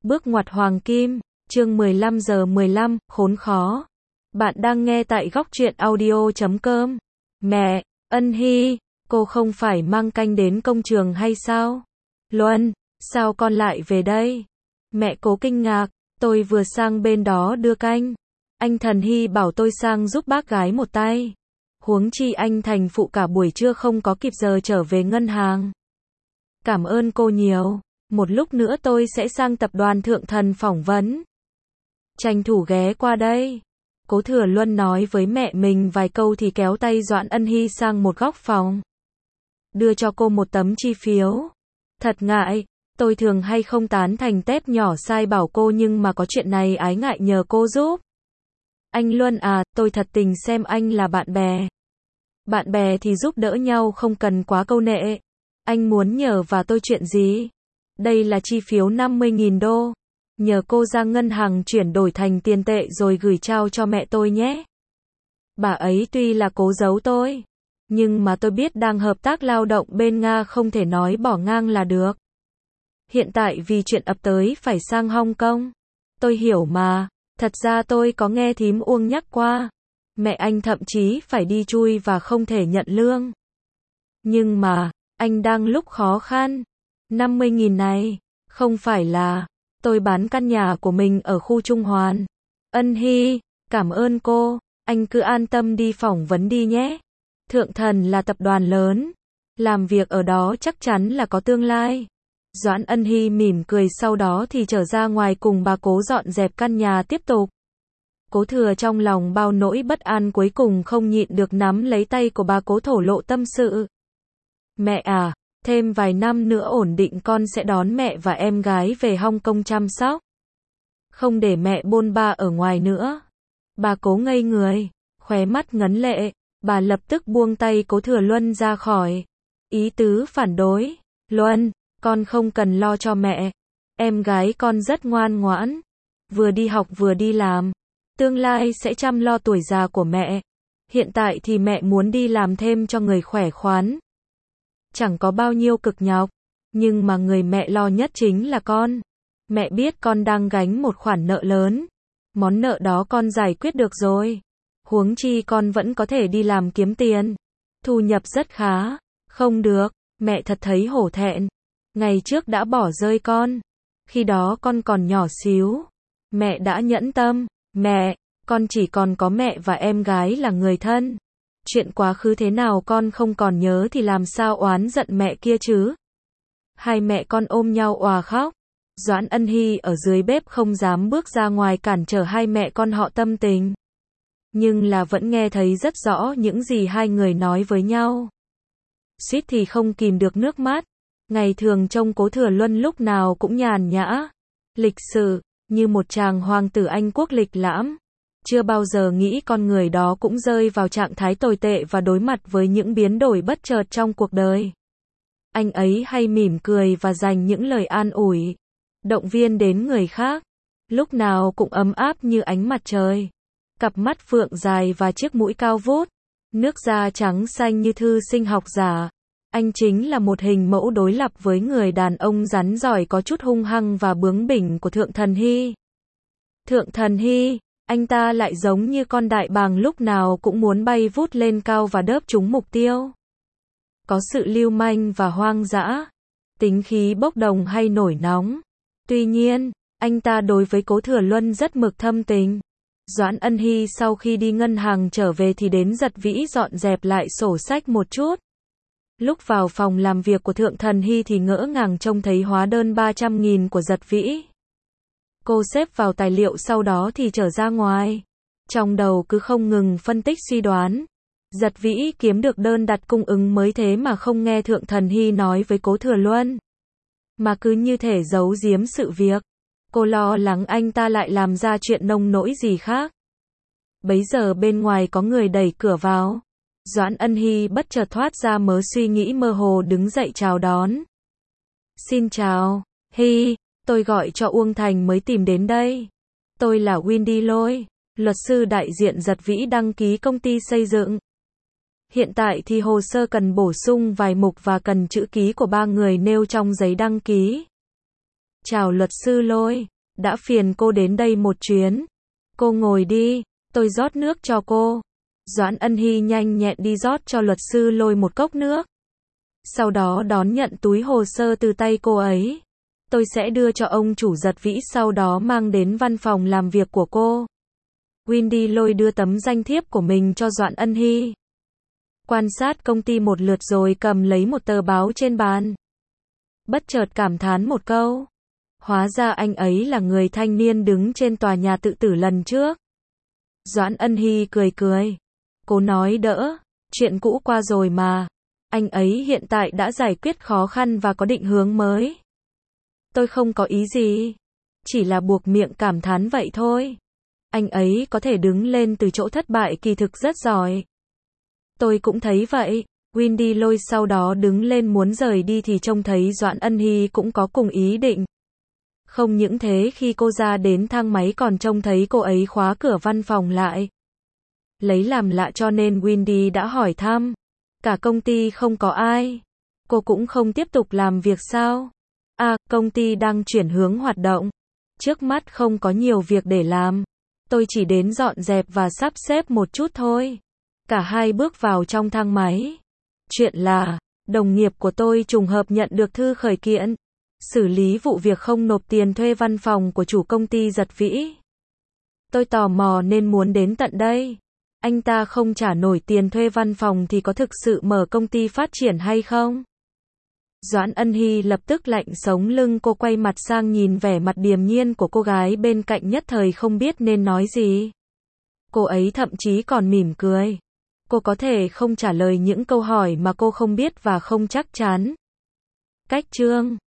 Bước ngoặt hoàng kim, chương 15:15, khốn khó. Bạn đang nghe tại góc truyện audio.com. Mẹ, Ân Hy, cô không phải mang canh đến công trường hay sao? Luân, sao con lại về đây? Mẹ Cố kinh ngạc, tôi vừa sang bên đó đưa canh. Anh Thần Hy bảo tôi sang giúp bác gái một tay. Huống chi anh thành phụ cả buổi trưa không có kịp giờ trở về ngân hàng. Cảm ơn cô nhiều. Một lúc nữa tôi sẽ sang tập đoàn Thượng Thần phỏng vấn. Tranh thủ ghé qua đây. Cố Thừa Luân nói với mẹ mình vài câu thì kéo tay Doãn Ân Hy sang một góc phòng. Đưa cho cô một tấm chi phiếu. Thật ngại, tôi thường hay không tán thành tép nhỏ sai bảo cô nhưng mà có chuyện này ái ngại nhờ cô giúp. Anh Luân à, tôi thật tình xem anh là bạn bè. Bạn bè thì giúp đỡ nhau không cần quá câu nệ. Anh muốn nhờ và tôi chuyện gì? Đây là chi phiếu 50.000 đô. Nhờ cô ra ngân hàng chuyển đổi thành tiền tệ rồi gửi trao cho mẹ tôi nhé. Bà ấy tuy là cố giấu tôi, nhưng mà tôi biết đang hợp tác lao động bên Nga không thể nói bỏ ngang là được. Hiện tại vì chuyện ập tới phải sang Hong Kong. Tôi hiểu mà, thật ra tôi có nghe thím Uông nhắc qua. Mẹ anh thậm chí phải đi chui và không thể nhận lương. Nhưng mà, anh đang lúc khó khăn. 50.000 này, không phải là, tôi bán căn nhà của mình ở khu Trung Hoàn. Ân Hy, cảm ơn cô, anh cứ an tâm đi phỏng vấn đi nhé. Thượng Thần là tập đoàn lớn, làm việc ở đó chắc chắn là có tương lai. Doãn Ân Hy mỉm cười sau đó thì trở ra ngoài cùng bà Cố dọn dẹp căn nhà tiếp tục. Cố Thừa trong lòng bao nỗi bất an cuối cùng không nhịn được nắm lấy tay của bà Cố thổ lộ tâm sự. Mẹ à, thêm vài năm nữa ổn định con sẽ đón mẹ và em gái về Hong Kong chăm sóc. Không để mẹ bôn ba ở ngoài nữa. Bà Cố ngây người, khóe mắt ngấn lệ, bà lập tức buông tay Cố Thừa Luân ra khỏi. Ý tứ phản đối, Luân, con không cần lo cho mẹ. Em gái con rất ngoan ngoãn, vừa đi học vừa đi làm. Tương lai sẽ chăm lo tuổi già của mẹ. Hiện tại thì mẹ muốn đi làm thêm cho người khỏe khoắn. Chẳng có bao nhiêu cực nhọc, nhưng mà người mẹ lo nhất chính là con. Mẹ biết con đang gánh một khoản nợ lớn. Món nợ đó con giải quyết được rồi. Huống chi con vẫn có thể đi làm kiếm tiền. Thu nhập rất khá. Không được, mẹ thật thấy hổ thẹn. Ngày trước đã bỏ rơi con. Khi đó con còn nhỏ xíu. Mẹ đã nhẫn tâm. Mẹ, con chỉ còn có mẹ và em gái là người thân. Chuyện quá khứ thế nào con không còn nhớ thì làm sao oán giận mẹ kia chứ? Hai mẹ con ôm nhau òa khóc. Doãn Ân Hy ở dưới bếp không dám bước ra ngoài cản trở hai mẹ con họ tâm tình. Nhưng là vẫn nghe thấy rất rõ những gì hai người nói với nhau. Suýt thì không kìm được nước mắt. Ngày thường trông Cố Thừa Luân lúc nào cũng nhàn nhã, lịch sự, như một chàng hoàng tử Anh quốc lịch lãm. Chưa bao giờ nghĩ con người đó cũng rơi vào trạng thái tồi tệ và đối mặt với những biến đổi bất chợt trong cuộc đời. Anh ấy hay mỉm cười và dành những lời an ủi, động viên đến người khác. Lúc nào cũng ấm áp như ánh mặt trời. Cặp mắt phượng dài và chiếc mũi cao vút. Nước da trắng xanh như thư sinh học giả. Anh chính là một hình mẫu đối lập với người đàn ông rắn giỏi có chút hung hăng và bướng bỉnh của Thượng Thần Hy. Thượng Thần Hy, anh ta lại giống như con đại bàng lúc nào cũng muốn bay vút lên cao và đớp trúng mục tiêu. Có sự lưu manh và hoang dã, tính khí bốc đồng hay nổi nóng. Tuy nhiên, anh ta đối với Cố Thừa Luân rất mực thâm tình. Doãn Ân Hy sau khi đi ngân hàng trở về thì đến Giật Vĩ dọn dẹp lại sổ sách một chút. Lúc vào phòng làm việc của Thượng Thần Hy thì ngỡ ngàng trông thấy hóa đơn 300.000 của Giật Vĩ. Cô xếp vào tài liệu sau đó thì trở ra ngoài. Trong đầu cứ không ngừng phân tích suy đoán. Giật Vĩ kiếm được đơn đặt cung ứng mới thế mà không nghe Thượng Thần Hy nói với Cố Thừa Luân. Mà cứ như thể giấu giếm sự việc. Cô lo lắng anh ta lại làm ra chuyện nông nỗi gì khác. Bấy giờ bên ngoài có người đẩy cửa vào. Doãn Ân Hy bất chợt thoát ra mớ suy nghĩ mơ hồ đứng dậy chào đón. Xin chào, Hy, tôi gọi cho Uông Thành mới tìm đến đây. Tôi là Windy Lôi, luật sư đại diện Giật Vĩ đăng ký công ty xây dựng. Hiện tại thì hồ sơ cần bổ sung vài mục và cần chữ ký của 3 người nêu trong giấy đăng ký. Chào luật sư Lôi, đã phiền cô đến đây một chuyến. Cô ngồi đi, tôi rót nước cho cô. Doãn Ân Hy nhanh nhẹn đi rót cho luật sư Lôi một cốc nước. Sau đó đón nhận túi hồ sơ từ tay cô ấy. Tôi sẽ đưa cho ông chủ Giật Vĩ, sau đó mang đến văn phòng làm việc của cô. Windy Lôi đưa tấm danh thiếp của mình cho Doãn Ân Hy. Quan sát công ty một lượt rồi cầm lấy một tờ báo trên bàn. Bất chợt cảm thán một câu. Hóa ra anh ấy là người thanh niên đứng trên tòa nhà tự tử lần trước. Doãn Ân Hy cười cười. Cô nói đỡ, chuyện cũ qua rồi mà. Anh ấy hiện tại đã giải quyết khó khăn và có định hướng mới. Tôi không có ý gì. Chỉ là buộc miệng cảm thán vậy thôi. Anh ấy có thể đứng lên từ chỗ thất bại kỳ thực rất giỏi. Tôi cũng thấy vậy. Windy Lôi sau đó đứng lên muốn rời đi thì trông thấy Doãn Ân Hy cũng có cùng ý định. Không những thế, khi cô ra đến thang máy còn trông thấy cô ấy khóa cửa văn phòng lại. Lấy làm lạ cho nên Windy đã hỏi thăm. Cả công ty không có ai. Cô cũng không tiếp tục làm việc sao? À, công ty đang chuyển hướng hoạt động. Trước mắt không có nhiều việc để làm. Tôi chỉ đến dọn dẹp và sắp xếp một chút thôi. Cả hai bước vào trong thang máy. Chuyện là, đồng nghiệp của tôi trùng hợp nhận được thư khởi kiện. Xử lý vụ việc không nộp tiền thuê văn phòng của chủ công ty Giật Vĩ. Tôi tò mò nên muốn đến tận đây. Anh ta không trả nổi tiền thuê văn phòng thì có thực sự mở công ty phát triển hay không? Doãn Ân Hy lập tức lạnh sống lưng, cô quay mặt sang nhìn vẻ mặt điềm nhiên của cô gái bên cạnh, nhất thời không biết nên nói gì. Cô ấy thậm chí còn mỉm cười. Cô có thể không trả lời những câu hỏi mà cô không biết và không chắc chắn. Cách chương